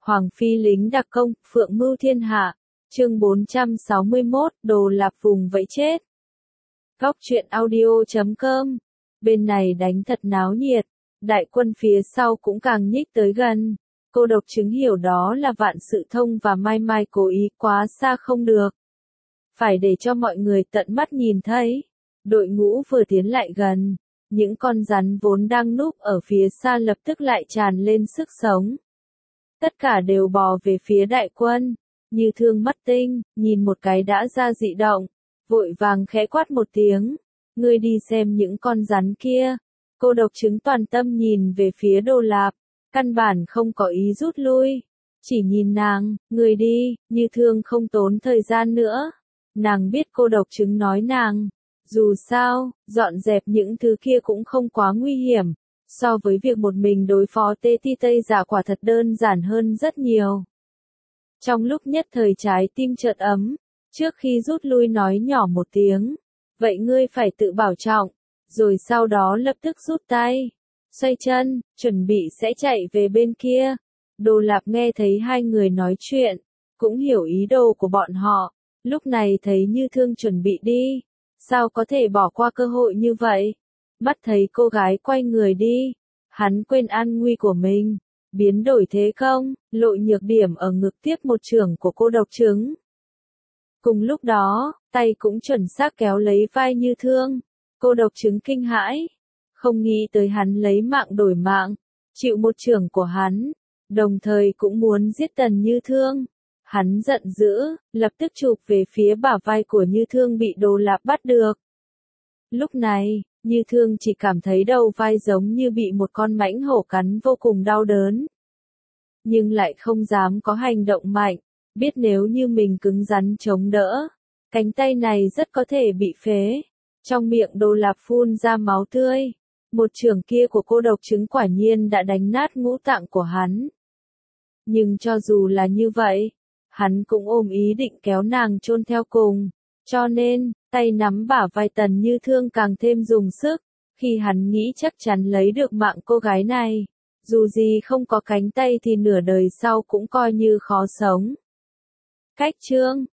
Hoàng phi lính đặc công, phượng mưu thiên hạ. Chương 461, Đồ Lạp vùng vẫy chết. Góc truyện audio.com. Bên này đánh thật náo nhiệt, đại quân phía sau cũng càng nhích tới gần. Cô độc chứng hiểu đó là Vạn Sự Thông và Mai Mai cố ý quá xa không được. Phải để cho mọi người tận mắt nhìn thấy. Đội ngũ vừa tiến lại gần, những con rắn vốn đang núp ở phía xa lập tức lại tràn lên sức sống. Tất cả đều bò về phía đại quân, Như Thương mắt tinh, nhìn một cái đã ra dị động, vội vàng khẽ quát một tiếng, ngươi đi xem những con rắn kia. Cô độc chứng toàn tâm nhìn về phía Đồ Lạp, căn bản không có ý rút lui, chỉ nhìn nàng, ngươi đi. Như Thương không tốn thời gian nữa, nàng biết cô độc chứng nói nàng, dù sao, dọn dẹp những thứ kia cũng không quá nguy hiểm. So với việc một mình đối phó Tê Ti Tây Giả quả thật đơn giản hơn rất nhiều. Trong lúc nhất thời trái tim chợt ấm, trước khi rút lui nói nhỏ một tiếng, vậy ngươi phải tự bảo trọng, rồi sau đó lập tức rút tay, xoay chân, chuẩn bị sẽ chạy về bên kia. Đồ Lạp nghe thấy hai người nói chuyện, cũng hiểu ý đồ của bọn họ, lúc này thấy Như Thương chuẩn bị đi, sao có thể bỏ qua cơ hội như vậy. Mắt thấy cô gái quay người đi, hắn quên an nguy của mình, biến đổi thế công, lộ nhược điểm ở ngực tiếp một chưởng của cô độc chứng. Cùng lúc đó, tay cũng chuẩn xác kéo lấy vai Như Thương, cô độc chứng kinh hãi, không nghĩ tới hắn lấy mạng đổi mạng, chịu một chưởng của hắn, đồng thời cũng muốn giết Tần Như Thương. Hắn giận dữ, lập tức chụp về phía bả vai của Như Thương bị Đồ Lạp bắt được. Lúc này, Như Thương chỉ cảm thấy đầu vai giống như bị một con mãnh hổ cắn vô cùng đau đớn. Nhưng lại không dám có hành động mạnh, biết nếu như mình cứng rắn chống đỡ, cánh tay này rất có thể bị phế. Trong miệng Đồ Lạp phun ra máu tươi, một chưởng kia của cô độc chứng quả nhiên đã đánh nát ngũ tạng của hắn. Nhưng cho dù là như vậy, hắn cũng ôm ý định kéo nàng chôn theo cùng, cho nên, tay nắm bả vai Tần Như Thương càng thêm dùng sức, khi hắn nghĩ chắc chắn lấy được mạng cô gái này, dù gì không có cánh tay thì nửa đời sau cũng coi như khó sống. Cách chương,